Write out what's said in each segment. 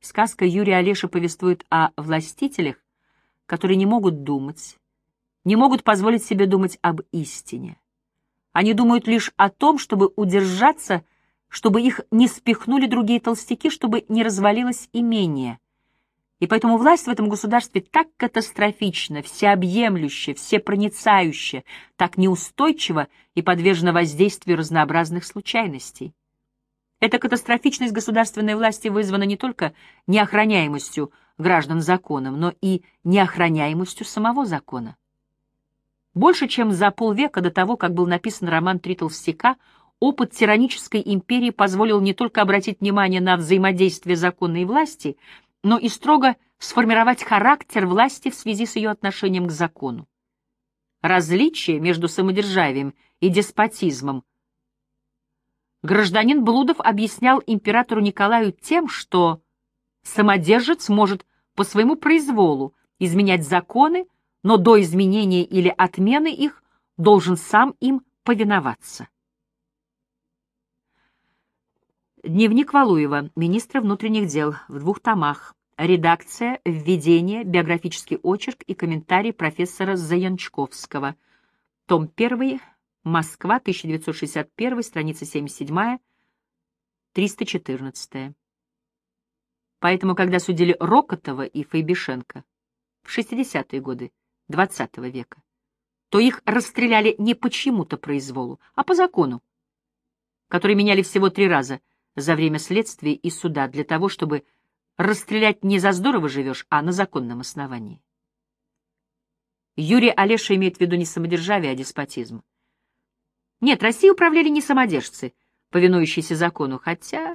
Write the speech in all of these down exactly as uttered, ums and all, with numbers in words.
Сказка Юрия Олеша повествует о властителях, которые не могут думать, не могут позволить себе думать об истине. Они думают лишь о том, чтобы удержаться, чтобы их не спихнули другие толстяки, чтобы не развалилось имение. И поэтому власть в этом государстве так катастрофична, всеобъемлюща, всепроницающая, так неустойчива и подвержена воздействию разнообразных случайностей. Эта катастрофичность государственной власти вызвана не только неохраняемостью граждан законом, но и неохраняемостью самого закона. Больше чем за полвека до того, как был написан роман «Три толстяка», опыт тиранической империи позволил не только обратить внимание на взаимодействие закона и власти, но и строго сформировать характер власти в связи с ее отношением к закону. Различие между самодержавием и деспотизмом гражданин Блудов объяснял императору Николаю тем, что самодержец может по своему произволу изменять законы, но до изменения или отмены их должен сам им повиноваться. Дневник Валуева, министра внутренних дел, в двух томах. Редакция, введение, биографический очерк и комментарий профессора Заянчковского. Том один, Москва, тысяча девятьсот шестьдесят один, страница семьдесят семь, триста четырнадцать. Поэтому, когда судили Рокотова и Фейбишенко в шестидесятые годы двадцатого века, то их расстреляли не по чьему-то произволу, а по закону, который меняли всего три раза за время следствия и суда для того, чтобы расстрелять не за здорово живешь, а на законном основании. Юрий Олеша имеет в виду не самодержавие, а деспотизм. Нет, Россией управляли не самодержцы, повинующиеся закону, хотя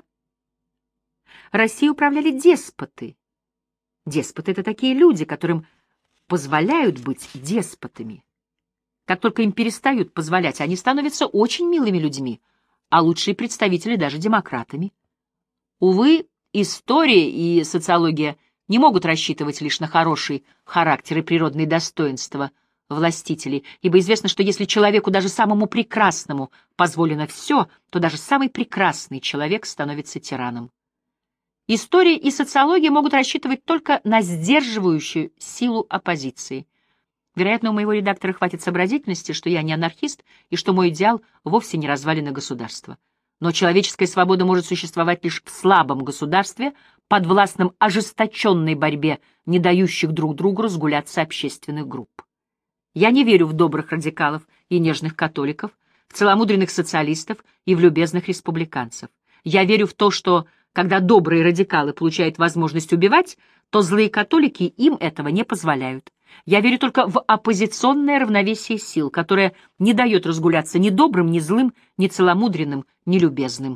Россией управляли деспоты. Деспоты — это такие люди, которым позволяют быть деспотами. Как только им перестают позволять, они становятся очень милыми людьми, а лучшие представители даже демократами. Увы, история и социология не могут рассчитывать лишь на хороший характер и природные достоинства властителей, ибо известно, что если человеку, даже самому прекрасному, позволено все, то даже самый прекрасный человек становится тираном. История и социология могут рассчитывать только на сдерживающую силу оппозиции. Вероятно, у моего редактора хватит сообразительности, что я не анархист и что мой идеал вовсе не развалина государства. Но человеческая свобода может существовать лишь в слабом государстве, подвластном ожесточенной борьбе не дающих друг другу разгуляться общественных групп. Я не верю в добрых радикалов и нежных католиков, в целомудренных социалистов и в любезных республиканцев. Я верю в то, что, когда добрые радикалы получают возможность убивать, то злые католики им этого не позволяют. Я верю только в оппозиционное равновесие сил, которое не дает разгуляться ни добрым, ни злым, ни целомудренным, ни любезным.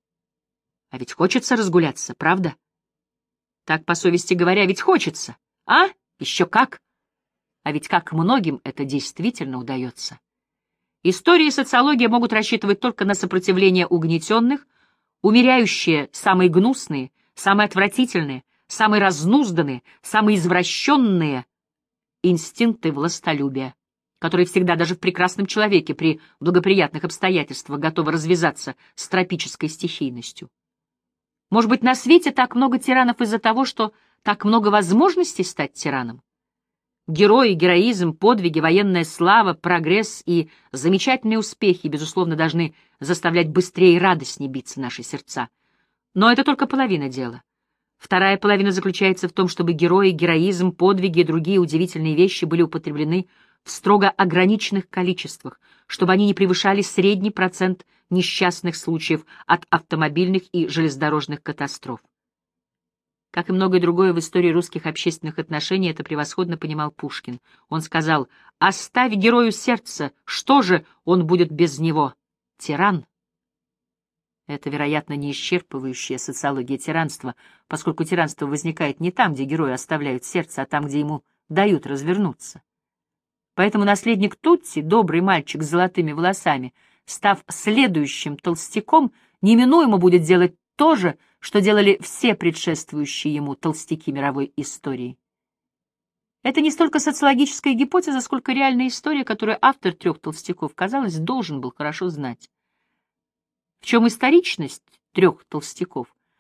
А ведь хочется разгуляться, правда? Так, по совести говоря, ведь хочется. А? Еще как? А ведь как многим это действительно удается. История и социология могут рассчитывать только на сопротивление угнетенных, умеряющие самые гнусные, самые отвратительные, самые разнузданные, самые извращенные инстинкты властолюбия, которые всегда даже в прекрасном человеке при благоприятных обстоятельствах готовы развязаться с тропической стихийностью. Может быть, на свете так много тиранов из-за того, что так много возможностей стать тираном? Герои, героизм, подвиги, военная слава, прогресс и замечательные успехи, безусловно, должны заставлять быстрее и радостнее биться наши сердца. Но это только половина дела. Вторая половина заключается в том, чтобы герои, героизм, подвиги и другие удивительные вещи были употреблены в строго ограниченных количествах, чтобы они не превышали средний процент несчастных случаев от автомобильных и железнодорожных катастроф. Как и многое другое в истории русских общественных отношений, это превосходно понимал Пушкин. Он сказал: «Оставь герою сердце, что же он будет без него? Тиран». Это, вероятно, не исчерпывающая социология тиранства, поскольку тиранство возникает не там, где герою оставляют сердце, а там, где ему дают развернуться. Поэтому наследник Тутси, добрый мальчик с золотыми волосами, став следующим толстяком, неминуемо будет делать то же, что делали все предшествующие ему толстяки мировой истории. Это не столько социологическая гипотеза, сколько реальная история, которую автор «Трех толстяков», казалось, должен был хорошо знать. В чем историчность «Трех толстяков»?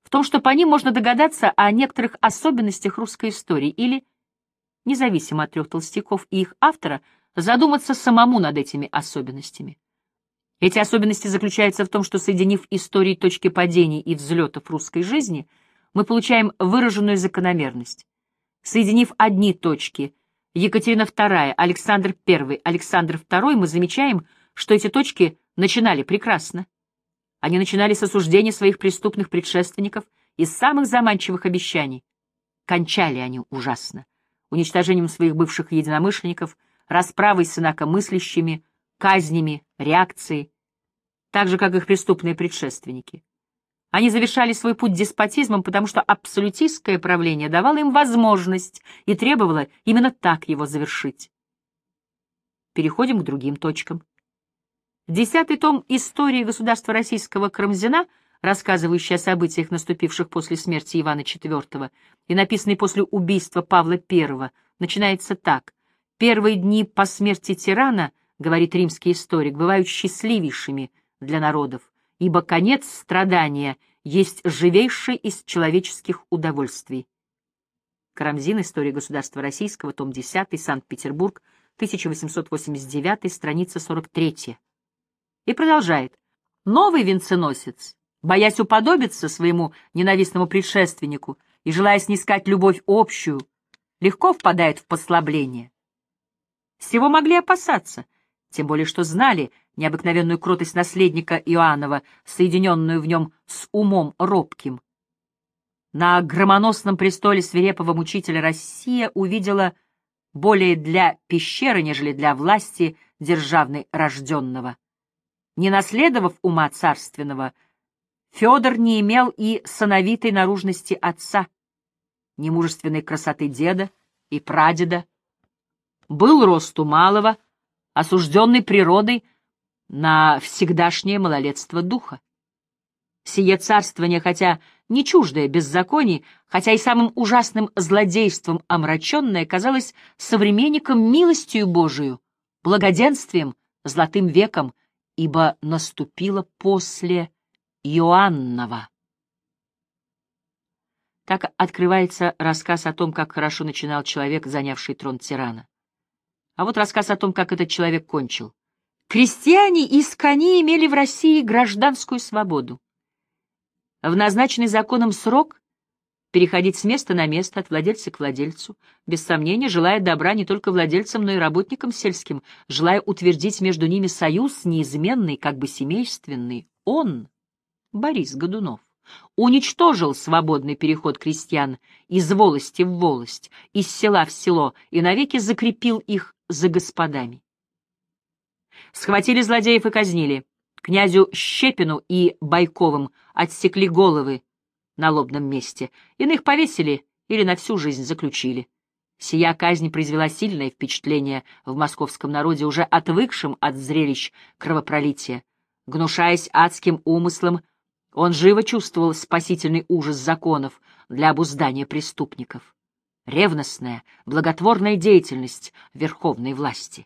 в том, что по ним можно догадаться о некоторых особенностях русской истории или, независимо от трех толстяков и их автора, задуматься самому над этими особенностями. Эти особенности заключаются в том, что, соединив истории точки падений и взлетов русской жизни, мы получаем выраженную закономерность. Соединив одни точки — Екатерина вторая, Александр первый, Александр второй, мы замечаем, что эти точки начинали прекрасно. Они начинали с осуждения своих преступных предшественников и с самых заманчивых обещаний. Кончали они ужасно. Уничтожением своих бывших единомышленников, расправой с инакомыслящими, казнями, реакцией, так же, как их преступные предшественники. Они завершали свой путь деспотизмом, потому что абсолютистское правление давало им возможность и требовало именно так его завершить. Переходим к другим точкам. Десятый том истории государства российского Карамзина, рассказывающий о событиях, наступивших после смерти Ивана четвёртого и написанный после убийства Павла первого, начинается так. «Первые дни по смерти тирана, — говорит римский историк, — бывают счастливейшими для народов, ибо конец страдания есть живейшее из человеческих удовольствий». Карамзин. История государства российского. Том десятый. Санкт-Петербург. тысяча восемьсот восемьдесят девятый. Страница сорок третья. И продолжает. Новый венценосец, боясь уподобиться своему ненавистному предшественнику и желая снискать любовь общую, легко впадает в послабление. Всего могли опасаться, тем более что знали необыкновенную кротость наследника Иоаннова, соединенную в нем с умом робким. На громоносном престоле свирепого мучителя Россия увидела более для пещеры, нежели для власти державной рожденного. Не наследовав ума царственного, Федор не имел и сановитой наружности отца, ни мужественной красоты деда и прадеда. Был росту малого, осужденный природой на всегдашнее малолетство духа. Сие царствование, хотя не чуждое беззаконий, хотя и самым ужасным злодейством омраченное, казалось современником милостью Божию, благоденствием, золотым веком, ибо наступило после Иоаннова. Так открывается рассказ о том, как хорошо начинал человек, занявший трон тирана. А вот рассказ о том, как этот человек кончил. Крестьяне из кони имели в России гражданскую свободу. В назначенный законом срок переходить с места на место, от владельца к владельцу, без сомнения, желая добра не только владельцам, но и работникам сельским, желая утвердить между ними союз неизменный, как бы семейственный, он, Борис Годунов, уничтожил свободный переход крестьян из волости в волость, из села в село и навеки закрепил их за господами. Схватили злодеев и казнили. Князю Щепину и Байковым отсекли головы на лобном месте, иных повесили или на всю жизнь заключили. Сия казнь произвела сильное впечатление в московском народе, уже отвыкшем от зрелищ кровопролития. Гнушаясь адским умыслом, он живо чувствовал спасительный ужас законов для обуздания преступников. Ревностная, благотворная деятельность верховной власти.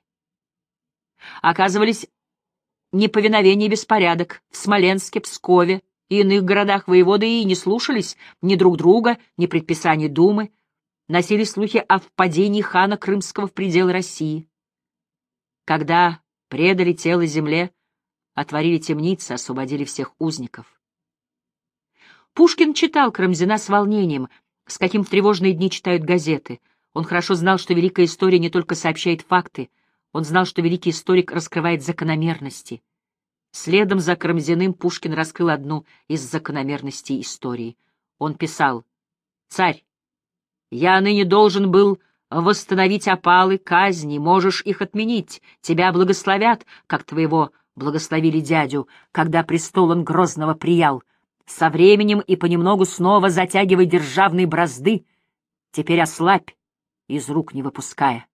Оказывались неповиновение и беспорядок в Смоленске, Пскове и иных городах воеводы и не слушались ни друг друга, ни предписаний Думы, носили слухи о впадении хана Крымского в пределы России. Когда предали тело земле, отворили темницы, освободили всех узников. Пушкин читал Карамзина с волнением, с каким в тревожные дни читают газеты. Он хорошо знал, что великая история не только сообщает факты, он знал, что великий историк раскрывает закономерности. Следом за Карамзиным Пушкин раскрыл одну из закономерностей истории. Он писал: «Царь, я ныне должен был восстановить опалы, казни, можешь их отменить, тебя благословят, как твоего благословили дядю, когда престол он Грозного приял. Со временем и понемногу снова затягивай державные бразды, теперь ослабь, из рук не выпуская».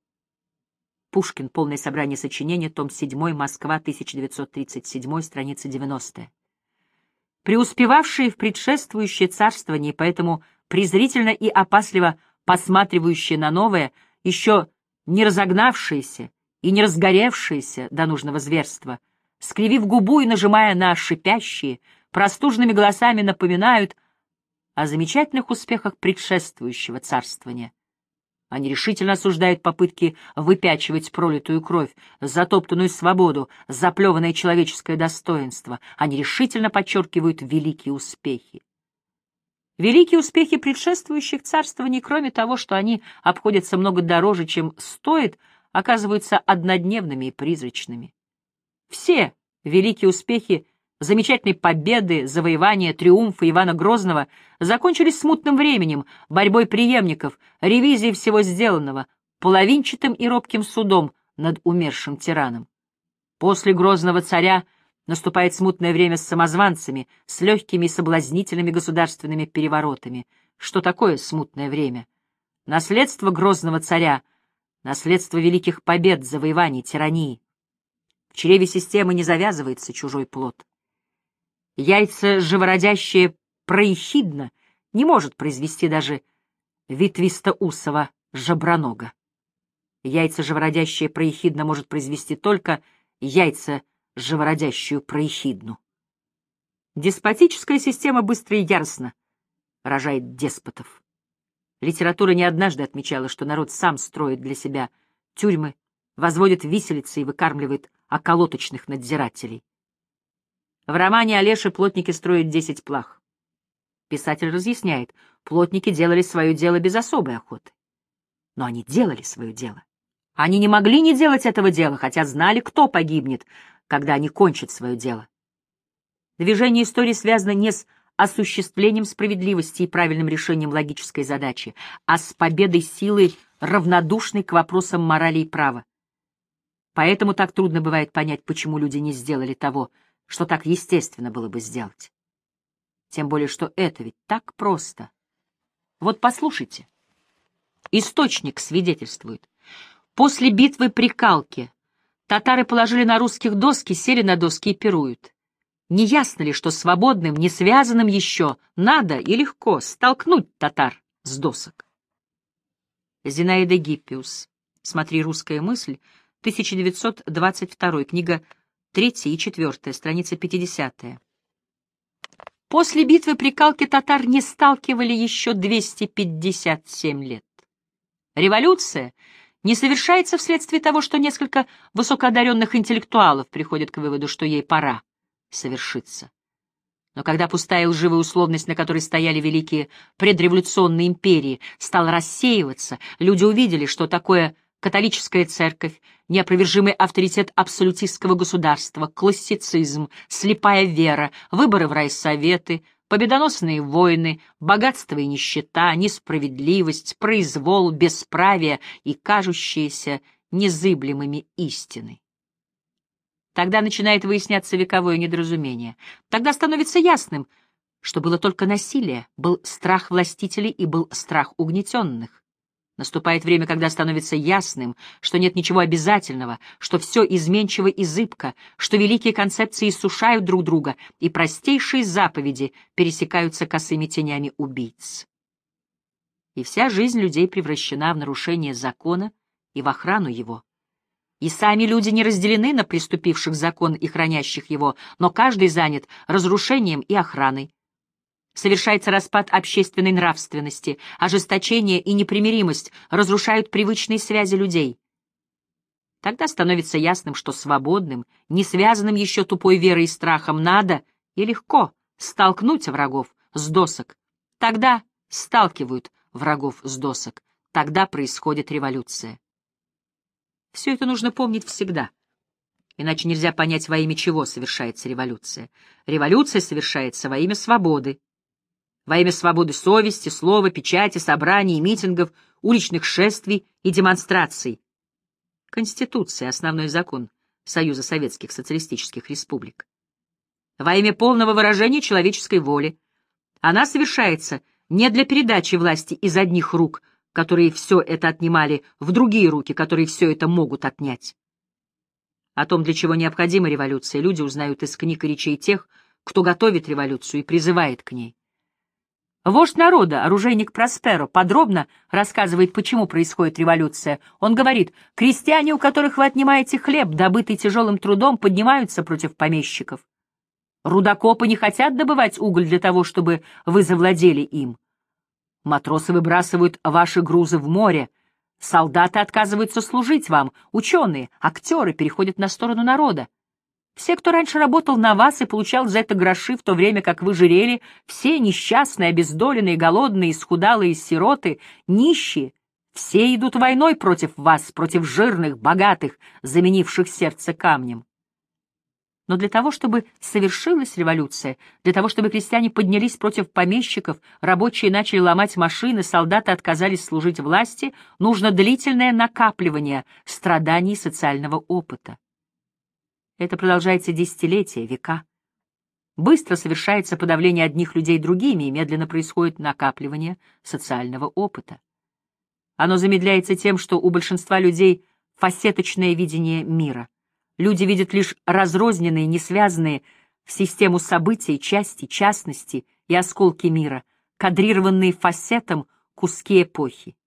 Пушкин. Полное собрание сочинений. Том седьмой. Москва. тысяча девятьсот тридцать седьмой. Страница девяностая. Преуспевавшие в предшествующее царствование, поэтому презрительно и опасливо посматривающие на новое, еще не разогнавшиеся и не разгоревшиеся до нужного зверства, скривив губу и нажимая на шипящие, простужными голосами напоминают о замечательных успехах предшествующего царствования. Они решительно осуждают попытки выпячивать пролитую кровь, затоптанную свободу, заплеванное человеческое достоинство. Они решительно подчеркивают великие успехи. Великие успехи предшествующих царствований, кроме того, что они обходятся много дороже, чем стоит, оказываются однодневными и призрачными. Все великие успехи, замечательные победы, завоевания, триумфы Ивана Грозного закончились смутным временем, борьбой преемников, ревизией всего сделанного, половинчатым и робким судом над умершим тираном. После Грозного царя наступает смутное время с самозванцами, с легкими и соблазнительными государственными переворотами. Что такое смутное время? Наследство Грозного царя, наследство великих побед, завоеваний, тирании. В чреве системы не завязывается чужой плод. Яйца, живородящее проехидно, не может произвести даже ветвистоусого жабронога. Яйца, живородящее проехидно, может произвести только яйца, живородящую проехидну. Деспотическая система быстро и яростно рожает деспотов. Литература не однажды отмечала, что народ сам строит для себя тюрьмы, возводит виселицы и выкармливает околоточных надзирателей. В романе Олеши плотники строят десять плах. Писатель разъясняет, плотники делали свое дело без особой охоты. Но они делали свое дело. Они не могли не делать этого дела, хотя знали, кто погибнет, когда они кончат свое дело. Движение истории связано не с осуществлением справедливости и правильным решением логической задачи, а с победой силы, равнодушной к вопросам морали и права. Поэтому так трудно бывает понять, почему люди не сделали того, что так естественно было бы сделать. Тем более, что это ведь так просто. Вот послушайте. Источник свидетельствует. После битвы при Калке татары положили на русских доски, сели на доски и пируют. Не ясно ли, что свободным, не связанным еще, надо и легко столкнуть татар с досок? Зинаида Гиппиус. Смотри «Русская мысль», тысяча девятьсот двадцать второй, книга третья и четвертая, страница пятидесятая. После битвы при Калке татар не сталкивали еще двести пятьдесят семь лет. Революция не совершается вследствие того, что несколько высокоодаренных интеллектуалов приходят к выводу, что ей пора совершиться. Но когда пустая лживая условность, на которой стояли великие предреволюционные империи, стала рассеиваться, люди увидели, что такое католическая церковь, неопровержимый авторитет абсолютистского государства, классицизм, слепая вера, выборы в райсоветы, победоносные войны, богатство и нищета, несправедливость, произвол, бесправие и кажущиеся незыблемыми истины. Тогда начинает выясняться вековое недоразумение. Тогда становится ясным, что было только насилие, был страх властителей и был страх угнетенных. Наступает время, когда становится ясным, что нет ничего обязательного, что все изменчиво и зыбко, что великие концепции иссушают друг друга, и простейшие заповеди пересекаются косыми тенями убийц. И вся жизнь людей превращена в нарушение закона и в охрану его. И сами люди не разделены на приступивших закон и хранящих его, но каждый занят разрушением и охраной. Совершается распад общественной нравственности, ожесточение и непримиримость разрушают привычные связи людей. Тогда становится ясным, что свободным, не связанным еще тупой верой и страхом, надо и легко столкнуть врагов с досок. Тогда сталкивают врагов с досок. Тогда происходит революция. Все это нужно помнить всегда. Иначе нельзя понять, во имя чего совершается революция. Революция совершается во имя свободы. Во имя свободы совести, слова, печати, собраний, митингов, уличных шествий и демонстраций. Конституция — основной закон Союза Советских Социалистических Республик. Во имя полного выражения человеческой воли. Она совершается не для передачи власти из одних рук, которые все это отнимали, в другие руки, которые все это могут отнять. О том, для чего необходима революция, люди узнают из книг и речей тех, кто готовит революцию и призывает к ней. Вождь народа, оружейник Просперо, подробно рассказывает, почему происходит революция. Он говорит, крестьяне, у которых вы отнимаете хлеб, добытый тяжелым трудом, поднимаются против помещиков. Рудокопы не хотят добывать уголь для того, чтобы вы завладели им. Матросы выбрасывают ваши грузы в море, солдаты отказываются служить вам, ученые, актеры переходят на сторону народа. Все, кто раньше работал на вас и получал за это гроши, в то время как вы жирели, все несчастные, обездоленные, голодные, исхудалые сироты, нищие, все идут войной против вас, против жирных, богатых, заменивших сердце камнем. Но для того, чтобы совершилась революция, для того, чтобы крестьяне поднялись против помещиков, рабочие начали ломать машины, солдаты отказались служить власти, нужно длительное накапливание страданий и социального опыта. Это продолжается десятилетия, века. Быстро совершается подавление одних людей другими, и медленно происходит накапливание социального опыта. Оно замедляется тем, что у большинства людей фасеточное видение мира. Люди видят лишь разрозненные, несвязанные в систему событий, части, частности и осколки мира, кадрированные фасетом куски эпохи.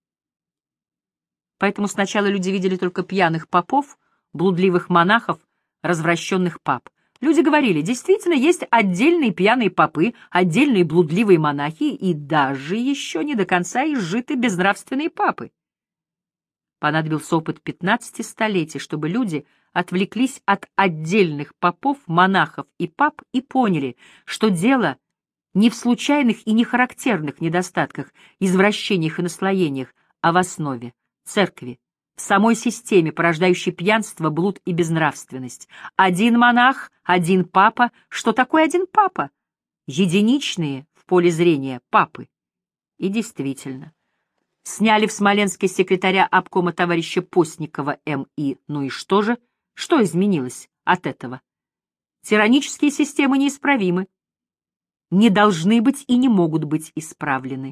Поэтому сначала люди видели только пьяных попов, блудливых монахов, развращенных пап. Люди говорили, действительно, есть отдельные пьяные попы, отдельные блудливые монахи и даже еще не до конца изжиты безнравственные папы. Понадобился опыт пятнадцати столетий, чтобы люди отвлеклись от отдельных попов, монахов и пап и поняли, что дело не в случайных и нехарактерных недостатках, извращениях и наслоениях, а в основе — церкви, в самой системе, порождающей пьянство, блуд и безнравственность. Один монах, один папа. Что такое один папа? Единичные в поле зрения папы. И действительно, сняли в Смоленске секретаря обкома товарища Постникова М И Ну и что же? Что изменилось от этого? Тиранические системы неисправимы, не должны быть и не могут быть исправлены.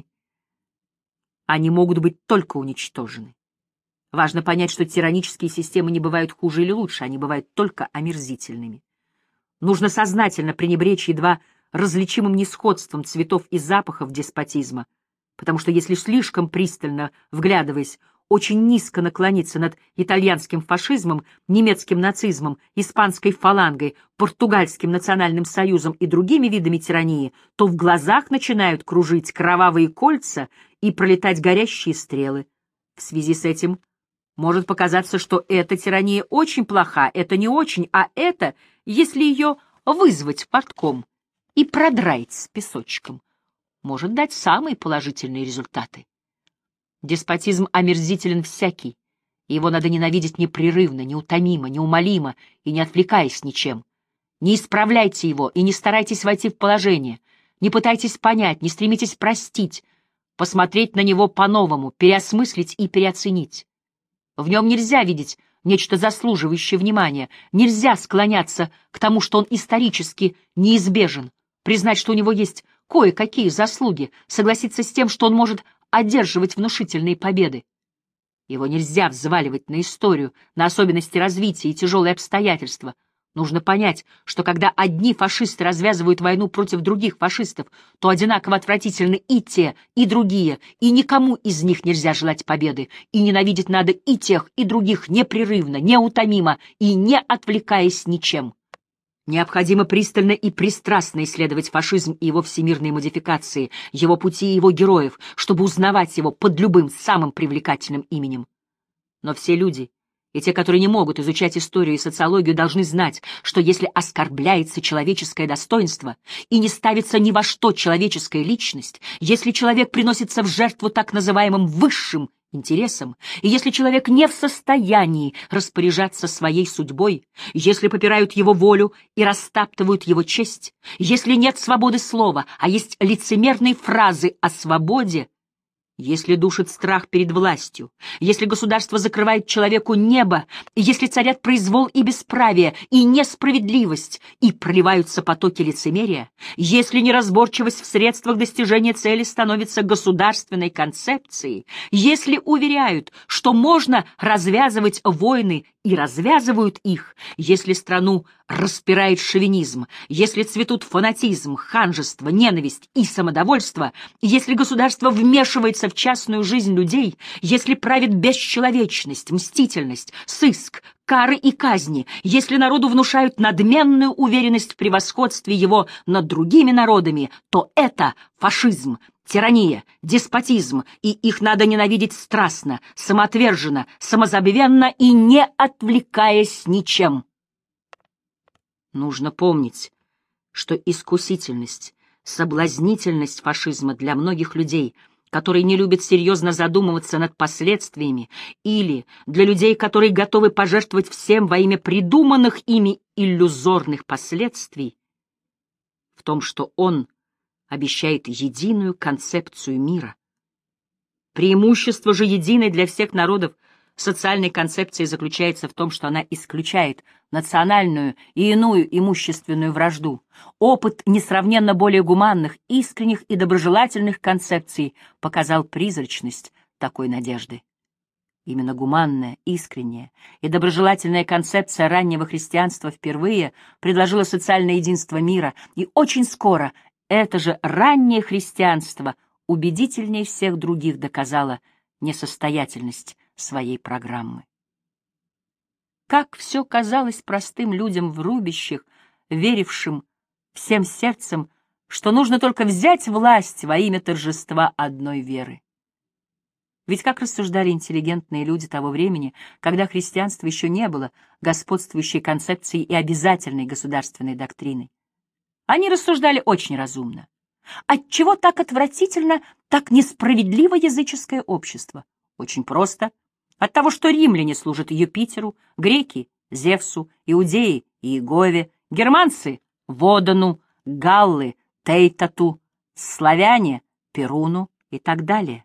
Они могут быть только уничтожены. Важно понять, что тиранические системы не бывают хуже или лучше, они бывают только омерзительными. Нужно сознательно пренебречь едва различимым несходством цветов и запахов деспотизма, потому что если слишком пристально вглядываясь, очень низко наклониться над итальянским фашизмом, немецким нацизмом, испанской фалангой, португальским национальным союзом и другими видами тирании, то в глазах начинают кружить кровавые кольца и пролетать горящие стрелы. В связи с этим может показаться, что эта тирания очень плоха, это не очень, а это, если ее вызвать портком и продраить с песочком, может дать самые положительные результаты. Деспотизм омерзителен всякий, и его надо ненавидеть непрерывно, неутомимо, неумолимо и не отвлекаясь ничем. Не исправляйте его и не старайтесь войти в положение, не пытайтесь понять, не стремитесь простить, посмотреть на него по-новому, переосмыслить и переоценить. В нем нельзя видеть нечто заслуживающее внимания, нельзя склоняться к тому, что он исторически неизбежен, признать, что у него есть кое-какие заслуги, согласиться с тем, что он может одерживать внушительные победы. Его нельзя взваливать на историю, на особенности развития и тяжелые обстоятельства. Нужно понять, что когда одни фашисты развязывают войну против других фашистов, то одинаково отвратительны и те, и другие, и никому из них нельзя желать победы, и ненавидеть надо и тех, и других непрерывно, неутомимо и не отвлекаясь ничем. Необходимо пристально и пристрастно исследовать фашизм и его всемирные модификации, его пути и его героев, чтобы узнавать его под любым самым привлекательным именем. Но все люди, и те, которые не могут изучать историю и социологию, должны знать, что если оскорбляется человеческое достоинство и не ставится ни во что человеческая личность, если человек приносится в жертву так называемым высшим интересам, и если человек не в состоянии распоряжаться своей судьбой, если попирают его волю и растаптывают его честь, если нет свободы слова, а есть лицемерные фразы о свободе, если душит страх перед властью, если государство закрывает человеку небо, если царят произвол и бесправие, и несправедливость, и проливаются потоки лицемерия, если неразборчивость в средствах достижения цели становится государственной концепцией, если уверяют, что можно развязывать войны и развязывают их, если страну распирает шовинизм, если цветут фанатизм, ханжество, ненависть и самодовольство, если государство вмешивается в частную жизнь людей, если правит бесчеловечность, мстительность, сыск, кары и казни, если народу внушают надменную уверенность в превосходстве его над другими народами, то это фашизм, тирания, деспотизм, и их надо ненавидеть страстно, самоотверженно, самозабвенно и не отвлекаясь ничем. Нужно помнить, что искусительность, соблазнительность фашизма для многих людей, которые не любят серьезно задумываться над последствиями, или для людей, которые готовы пожертвовать всем во имя придуманных ими иллюзорных последствий, в том, что он обещает единую концепцию мира. Преимущество же единой для всех народов социальной концепции заключается в том, что она исключает национальную и иную имущественную вражду. Опыт несравненно более гуманных, искренних и доброжелательных концепций показал призрачность такой надежды. Именно гуманная, искренняя и доброжелательная концепция раннего христианства впервые предложила социальное единство мира, и очень скоро это же раннее христианство убедительнее всех других доказало несостоятельность своей программы. Как все казалось простым людям в рубищах, верившим всем сердцем, что нужно только взять власть во имя торжества одной веры. Ведь как рассуждали интеллигентные люди того времени, когда христианство еще не было господствующей концепцией и обязательной государственной доктриной? Они рассуждали очень разумно. Отчего так отвратительно, так несправедливо языческое общество? Очень просто. От того, что римляне служат Юпитеру, греки — Зевсу, иудеи — Иегове, германцы — Водану, галлы — Тейтату, славяне — Перуну и так далее.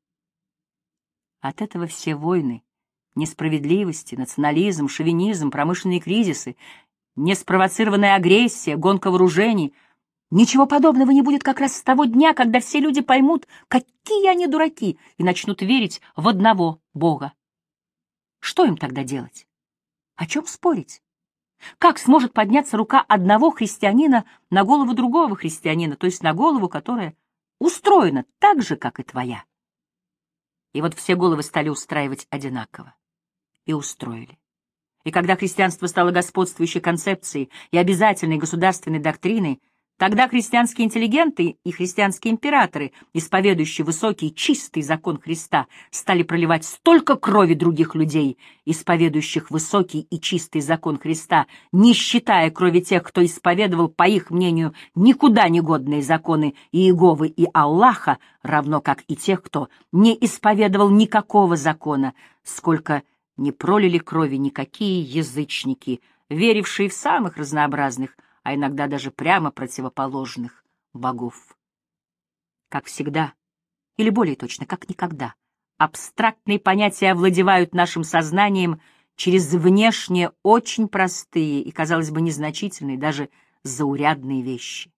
От этого все войны, несправедливости, национализм, шовинизм, промышленные кризисы, неспровоцированная агрессия, гонка вооружений — ничего подобного не будет как раз с того дня, когда все люди поймут, какие они дураки, и начнут верить в одного Бога. Что им тогда делать? О чем спорить? Как сможет подняться рука одного христианина на голову другого христианина, то есть на голову, которая устроена так же, как и твоя? И вот все головы стали устраивать одинаково. И устроили. И когда христианство стало господствующей концепцией и обязательной государственной доктриной, тогда христианские интеллигенты и христианские императоры, исповедующие высокий чистый закон Христа, стали проливать столько крови других людей, исповедующих высокий и чистый закон Христа, не считая крови тех, кто исповедовал, по их мнению, никуда не годные законы Иеговы и Аллаха, равно как и тех, кто не исповедовал никакого закона, сколько не пролили крови никакие язычники, верившие в самых разнообразных, а иногда даже прямо противоположных богов. Как всегда, или более точно, как никогда, абстрактные понятия овладевают нашим сознанием через внешние, очень простые и, казалось бы, незначительные, даже заурядные вещи.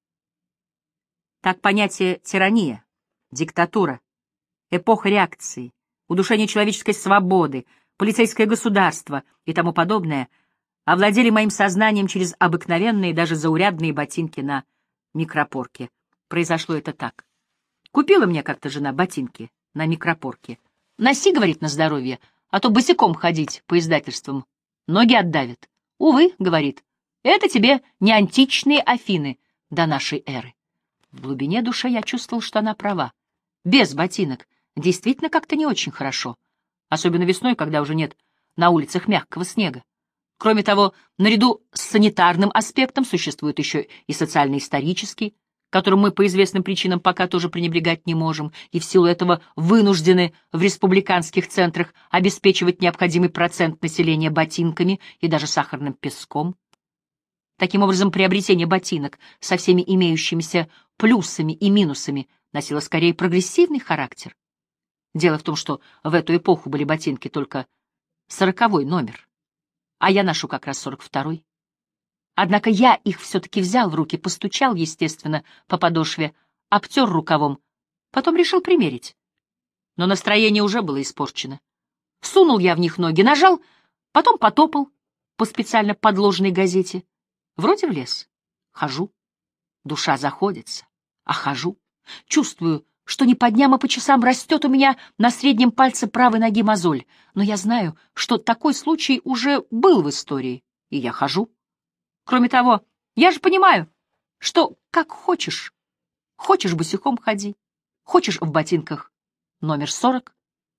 Так понятия тирания, диктатура, эпоха реакции, удушение человеческой свободы, полицейское государство и тому подобное — овладели моим сознанием через обыкновенные, даже заурядные ботинки на микропорке. Произошло это так. Купила мне как-то жена ботинки на микропорке. «Носи, — говорит, — на здоровье, а то босиком ходить по издательствам. Ноги отдавят. Увы, — говорит, — это тебе не античные Афины до нашей эры». В глубине души я чувствовал, что она права. Без ботинок действительно как-то не очень хорошо. Особенно весной, когда уже нет на улицах мягкого снега. Кроме того, наряду с санитарным аспектом существует еще и социально-исторический, которым мы по известным причинам пока тоже пренебрегать не можем, и в силу этого вынуждены в республиканских центрах обеспечивать необходимый процент населения ботинками и даже сахарным песком. Таким образом, приобретение ботинок со всеми имеющимися плюсами и минусами носило скорее прогрессивный характер. Дело в том, что в эту эпоху были ботинки только сороковой номер, а я ношу как раз сорок второй. Однако я их все-таки взял в руки, постучал, естественно, по подошве, обтер рукавом, потом решил примерить. Но настроение уже было испорчено. Сунул я в них ноги, нажал, потом потопал, по специально подложенной газете. Вроде в лес. Хожу. Душа заходится. А хожу. Чувствую, что не по дням, а по часам растет у меня на среднем пальце правой ноги мозоль. Но я знаю, что такой случай уже был в истории, и я хожу. Кроме того, я же понимаю, что как хочешь. Хочешь босиком ходи, хочешь в ботинках номер сорок.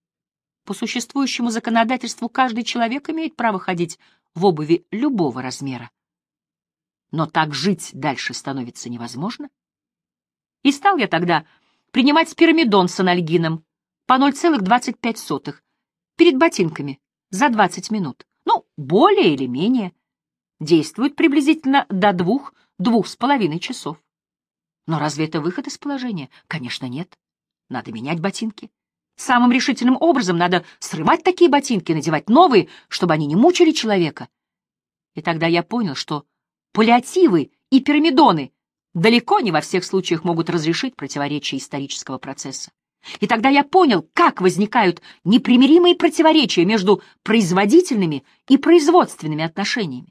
По существующему законодательству каждый человек имеет право ходить в обуви любого размера. Но так жить дальше становится невозможно. И стал я тогда принимать пирамидон с анальгином по ноль целых двадцать пять сотых перед ботинками за двадцать минут. Ну, более или менее. Действует приблизительно до двух, двух с половиной часов. Но разве это выход из положения? Конечно, нет. Надо менять ботинки. Самым решительным образом надо срывать такие ботинки, надевать новые, чтобы они не мучили человека. И тогда я понял, что паллиативы и пирамидоны далеко не во всех случаях могут разрешить противоречия исторического процесса. И тогда я понял, как возникают непримиримые противоречия между производительными и производственными отношениями.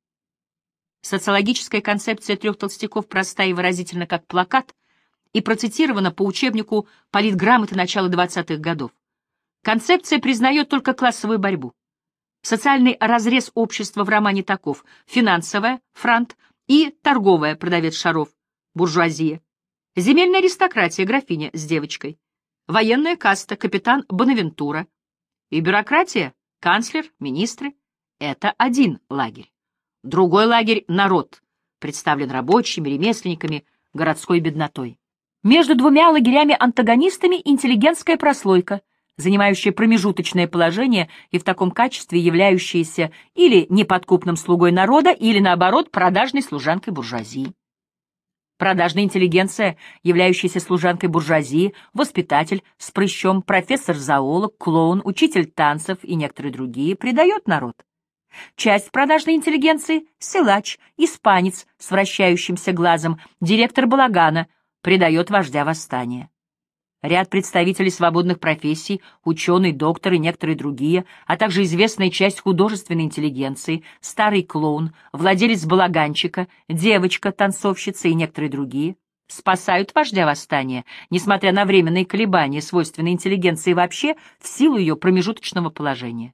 Социологическая концепция трех толстяков проста и выразительна, как плакат, и процитирована по учебнику политграмоты начала двадцатых годов. Концепция признает только классовую борьбу. Социальный разрез общества в романе таков: финансовая, франт, и торговая, продавец шаров, буржуазия, земельная аристократия, графиня с девочкой, военная каста, капитан Бонавентура, и бюрократия, канцлер, министры — это один лагерь. Другой лагерь — народ, представлен рабочими, ремесленниками, городской беднотой. Между двумя лагерями-антагонистами интеллигентская прослойка, занимающая промежуточное положение и в таком качестве являющаяся или неподкупным слугой народа, или, наоборот, продажной служанкой буржуазии. Продажная интеллигенция, являющаяся служанкой буржуазии, воспитатель с прыщом, профессор-зоолог, клоун, учитель танцев и некоторые другие, предает народ. Часть продажной интеллигенции — силач, испанец с вращающимся глазом, директор балагана — предает вождя восстания. Ряд представителей свободных профессий, ученый, доктор и некоторые другие, а также известная часть художественной интеллигенции, старый клоун, владелец балаганчика, девочка, танцовщица и некоторые другие, спасают вождя восстания, несмотря на временные колебания, свойственные интеллигенции вообще, в силу ее промежуточного положения.